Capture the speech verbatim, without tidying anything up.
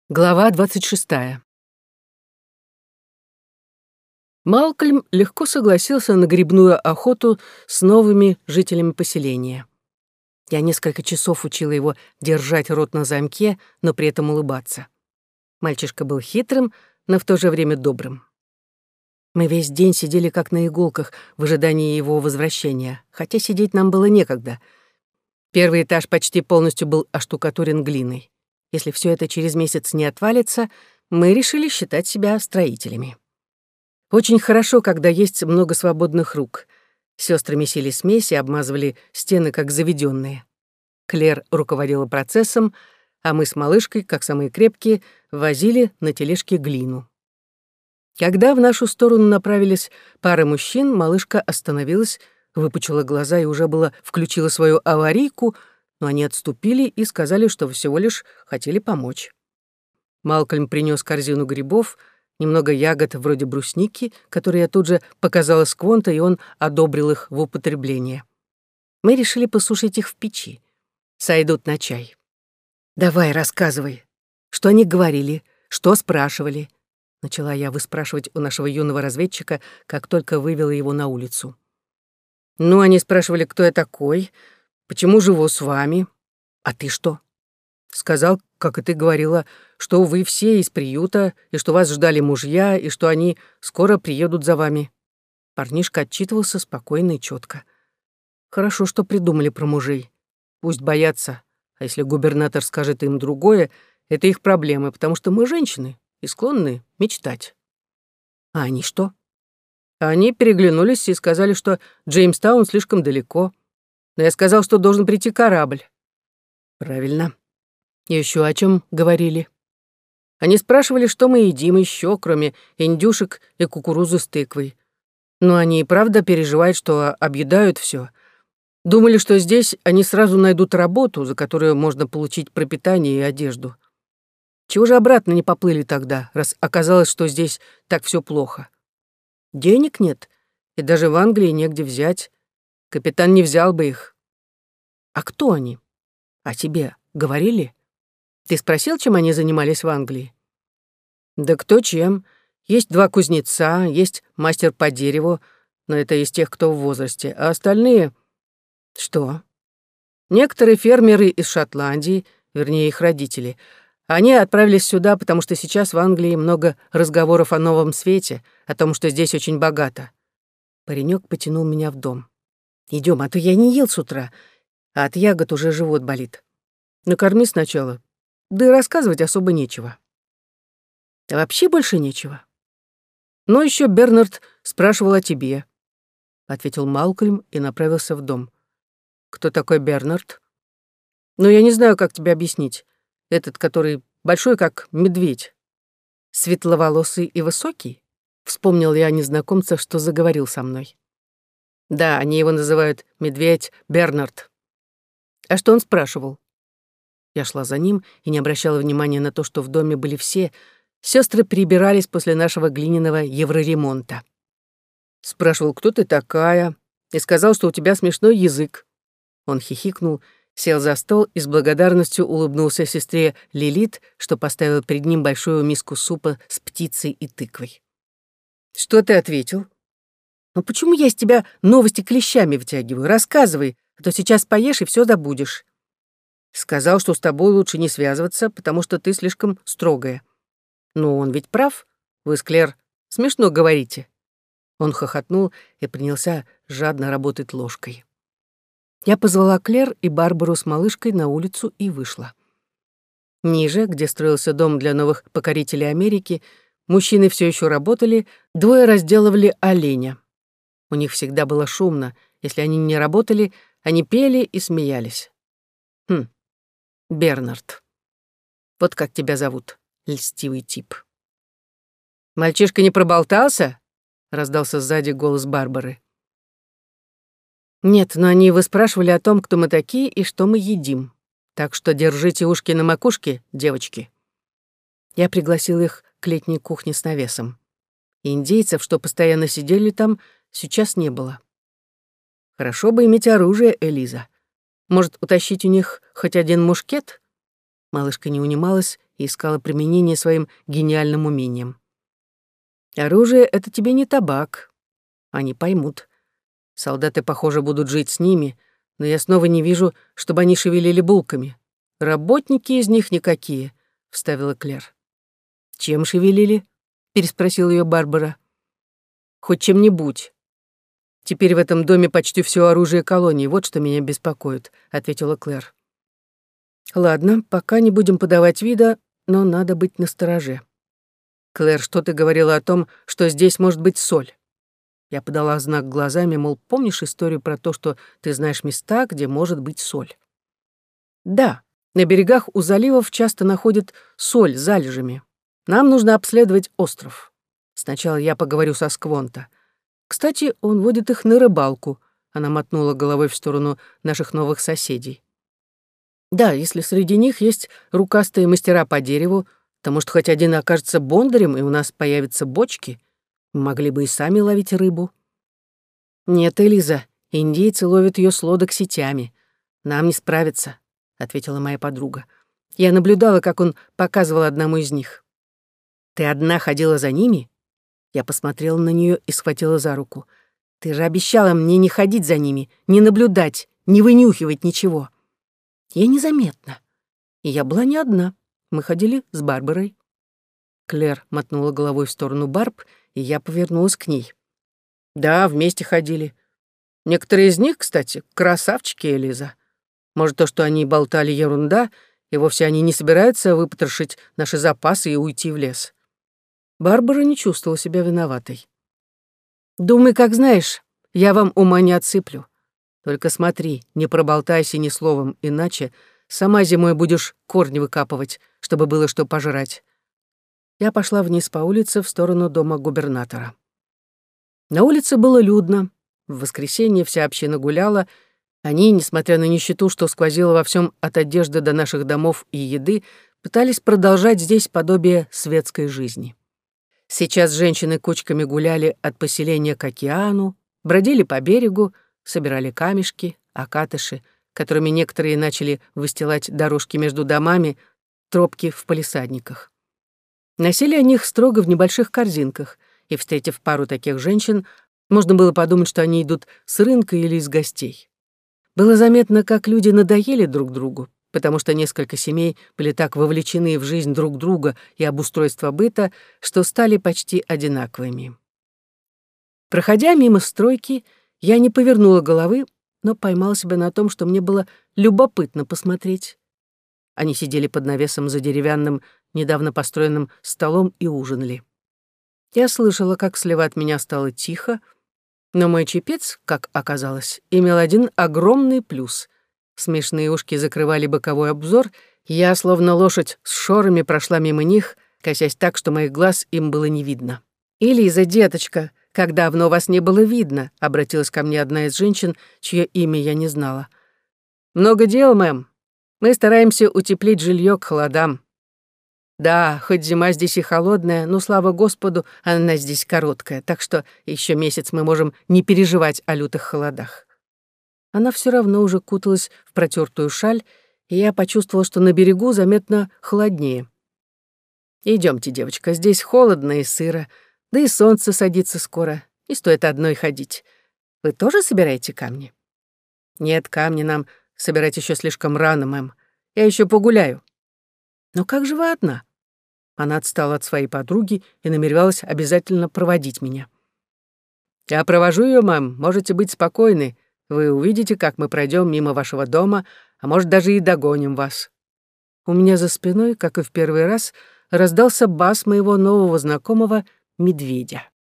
Глава двадцать шестая. Малкольм легко согласился на грибную охоту с новыми жителями поселения. Я несколько часов учила его держать рот на замке, но при этом улыбаться. Мальчишка был хитрым, но в то же время добрым. Мы весь день сидели как на иголках в ожидании его возвращения, хотя сидеть нам было некогда. Первый этаж почти полностью был оштукатурен глиной. Если все это через месяц не отвалится, мы решили считать себя строителями. Очень хорошо, когда есть много свободных рук. Сестры месили смесь и обмазывали стены, как заведенные. Клэр руководила процессом, а мы с малышкой, как самые крепкие, возили на тележке глину. Когда в нашу сторону направились пара мужчин, малышка остановилась, выпучила глаза и уже было включила свою аварийку, но они отступили и сказали, что всего лишь хотели помочь. Малкольм принес корзину грибов, немного ягод вроде брусники, которые я тут же показала Сквонту, и он одобрил их в употребление. Мы решили посушить их в печи. Сойдут на чай. «Давай, рассказывай. Что они говорили? Что спрашивали?» Начала я выспрашивать у нашего юного разведчика, как только вывела его на улицу. «Ну, они спрашивали, кто я такой, почему живу с вами? А ты что?» «Сказал, как и ты говорила, что вы все из приюта, и что вас ждали мужья, и что они скоро приедут за вами». Парнишка отчитывался спокойно и четко. «Хорошо, что придумали про мужей. Пусть боятся, а если губернатор скажет им другое, это их проблемы, потому что мы женщины и склонны мечтать». «А они что?» Они переглянулись и сказали, что Джеймстаун слишком далеко. Но я сказал, что должен прийти корабль. Правильно. И еще о чем говорили? Они спрашивали, что мы едим еще, кроме индюшек и кукурузы с тыквой. Но они и правда переживают, что объедают все. Думали, что здесь они сразу найдут работу, за которую можно получить пропитание и одежду. Чего же обратно не поплыли тогда, раз оказалось, что здесь так все плохо? Денег нет, и даже в Англии негде взять. Капитан не взял бы их. А кто они? А тебе говорили? Ты спросил, чем они занимались в Англии? Да кто чем. Есть два кузнеца, есть мастер по дереву, но это из тех, кто в возрасте. А остальные... Что? Некоторые фермеры из Шотландии, вернее, их родители. Они отправились сюда, потому что сейчас в Англии много разговоров о новом свете, о том, что здесь очень богато. Паренек потянул меня в дом. Идем, а то я не ел с утра, а от ягод уже живот болит. Накорми сначала, да и рассказывать особо нечего. А вообще больше нечего. Но еще Бернард спрашивал о тебе, ответил Малкольм и направился в дом. Кто такой Бернард? Ну, я не знаю, как тебе объяснить. Этот, который большой, как медведь. Светловолосый и высокий? Вспомнил я незнакомца, что заговорил со мной. Да, они его называют Медведь Бернард. А что он спрашивал? Я шла за ним и не обращала внимания на то, что в доме были все. Сестры прибирались после нашего глиняного евроремонта. Спрашивал, кто ты такая, и сказал, что у тебя смешной язык. Он хихикнул, сел за стол и с благодарностью улыбнулся сестре Лилит, что поставила перед ним большую миску супа с птицей и тыквой. «Что ты ответил?» «Ну почему я из тебя новости клещами вытягиваю? Рассказывай, а то сейчас поешь и все забудешь». «Сказал, что с тобой лучше не связываться, потому что ты слишком строгая». «Ну, он ведь прав. Вы с Клэр смешно говорите». Он хохотнул и принялся жадно работать ложкой. Я позвала Клэр и Барбару с малышкой на улицу и вышла. Ниже, где строился дом для новых покорителей Америки, мужчины все еще работали, двое разделывали оленя. У них всегда было шумно. Если они не работали, они пели и смеялись. Хм, Бернард. Вот как тебя зовут, льстивый тип. «Мальчишка не проболтался?» — раздался сзади голос Барбары. «Нет, но они выспрашивали о том, кто мы такие и что мы едим. Так что держите ушки на макушке, девочки». Я пригласил их к летней кухне с навесом. Индейцев, что постоянно сидели там, сейчас не было. Хорошо бы иметь оружие, Элиза. Может, утащить у них хоть один мушкет? Малышка не унималась и искала применение своим гениальным умениям. Оружие — это тебе не табак. Они поймут. Солдаты, похоже, будут жить с ними, но я снова не вижу, чтобы они шевелили булками. Работники из них никакие, — вставила Клэр. Чем шевелили? — переспросила ее Барбара. Хоть чем-нибудь. Теперь в этом доме почти все оружие колонии, вот что меня беспокоит, — ответила Клэр. Ладно, пока не будем подавать вида, но надо быть настороже. Клэр, что ты говорила о том, что здесь может быть соль? Я подала знак глазами, мол, помнишь историю про то, что ты знаешь места, где может быть соль? Да, на берегах у заливов часто находят соль залежами. Нам нужно обследовать остров. Сначала я поговорю со Сквонта. Кстати, он водит их на рыбалку. Она мотнула головой в сторону наших новых соседей. Да, если среди них есть рукастые мастера по дереву, то, может, хоть один окажется бондарем, и у нас появятся бочки. Мы могли бы и сами ловить рыбу. Нет, Элиза, индейцы ловят ее с лодок сетями. Нам не справиться, — ответила моя подруга. Я наблюдала, как он показывал одному из них. Ты одна ходила за ними? Я посмотрела на нее и схватила за руку. Ты же обещала мне не ходить за ними, не наблюдать, не вынюхивать ничего. Я незаметна. И я была не одна. Мы ходили с Барбарой. Клэр мотнула головой в сторону Барб, и я повернулась к ней. Да, вместе ходили. Некоторые из них, кстати, красавчики, Элиза. Может, то, что они болтали, ерунда, и вовсе они не собираются выпотрошить наши запасы и уйти в лес. Барбара не чувствовала себя виноватой. Думай, как знаешь, я вам ума не отсыплю. Только смотри, не проболтайся ни словом, иначе сама зимой будешь корни выкапывать, чтобы было что пожрать. Я пошла вниз по улице в сторону дома губернатора. На улице было людно. В воскресенье вся община гуляла. Они, несмотря на нищету, что сквозило во всем от одежды до наших домов и еды, пытались продолжать здесь подобие светской жизни. Сейчас женщины кучками гуляли от поселения к океану, бродили по берегу, собирали камешки, окатыши, которыми некоторые начали выстилать дорожки между домами, тропки в палисадниках. Носили они их строго в небольших корзинках, и, встретив пару таких женщин, можно было подумать, что они идут с рынка или из гостей. Было заметно, как люди надоели друг другу, потому что несколько семей были так вовлечены в жизнь друг друга и обустройство быта, что стали почти одинаковыми. Проходя мимо стройки, я не повернула головы, но поймала себя на том, что мне было любопытно посмотреть. Они сидели под навесом за деревянным, недавно построенным столом и ужинали. Я слышала, как слева от меня стало тихо, но мой чепец, как оказалось, имел один огромный плюс. Смешные ушки закрывали боковой обзор, и я, словно лошадь с шорами, прошла мимо них, косясь так, что моих глаз им было не видно. «Элиза, деточка, как давно вас не было видно», — обратилась ко мне одна из женщин, чье имя я не знала. «Много дел, мэм. Мы стараемся утеплить жилье к холодам. Да, хоть зима здесь и холодная, но, слава Господу, она здесь короткая, так что еще месяц мы можем не переживать о лютых холодах». Она все равно уже куталась в протертую шаль, и я почувствовала, что на берегу заметно холоднее. Идемте, девочка, здесь холодно и сыро, да и солнце садится скоро, не стоит одной ходить. Вы тоже собираете камни? Нет, камни нам собирать еще слишком рано, мэм. Я еще погуляю. Но как же вы одна? Она отстала от своей подруги и намеревалась обязательно проводить меня. Я провожу ее, мэм, можете быть спокойны. Вы увидите, как мы пройдем мимо вашего дома, а может, даже и догоним вас. У меня за спиной, как и в первый раз, раздался бас моего нового знакомого медведя.